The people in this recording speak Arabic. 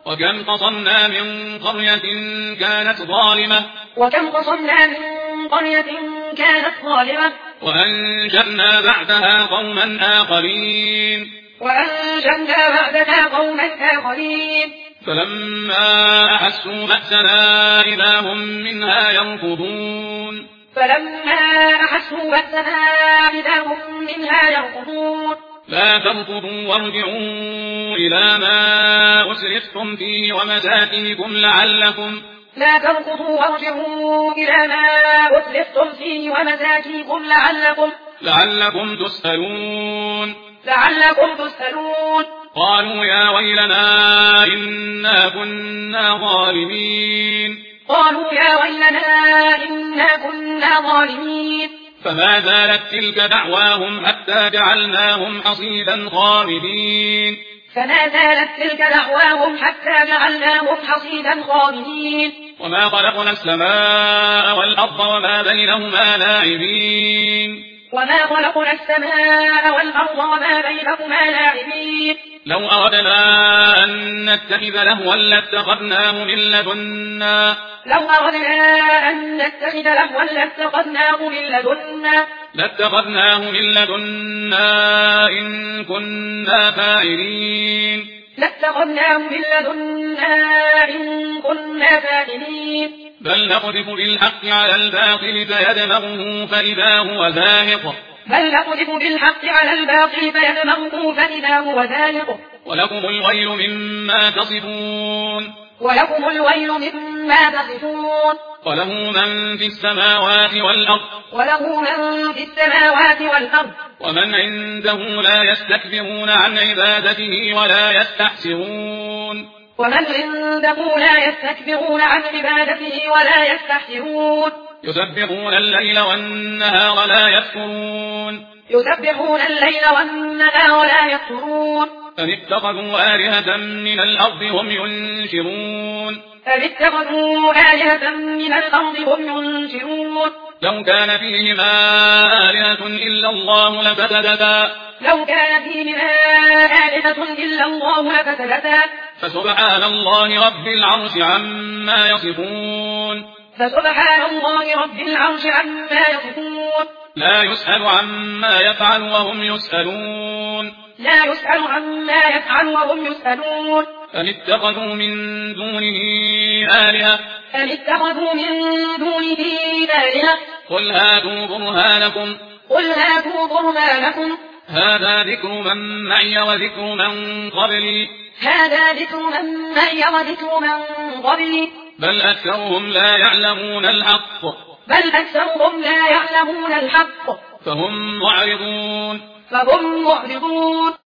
وكم قصمنا من قرية كانت ظالمة وأنشأنا بعدها قوما آخرين فلما أحسوا بأسنا إذا هم منها يركضون لا تركضوا وارجعوا إلى ما أسرفتم فيه ومساكنكم لعلكم تسألون قالوا يا ويلنا إنا كنا ظالمين فما زالت تلك دعواهم حتى جعلناهم حصيدا خامدين وما خلقنا السماء والأرض وما بينهما لاعبين لو أردنا أن نتخذ لهوا لاتخذناه من لدنا إن كنا فاعلين بل نقذف بالحق على الباطل فيدمغه فإذا هو زاهق ولكم الويل مما تصفون وله من في السماوات والأرض ومن عنده لا يستكبرون عن عبادته ولا يستحسرون يسبحون الليل والنهار لا يفترون أم اتخذوا آلهة من الأرض هم ينشرون لو كان فيهما آلهة إلا الله لفسدتا فسبحان الله رب العرش عما يصفون لا يسأل عما يفعل وهم يسألون أم اتخذوا من دونه آلهة قل هاتوا برهانكم هذا ذكر من معي وذكر من قبلي بل أكثرهم لا يعلمون الحق فهم معرضون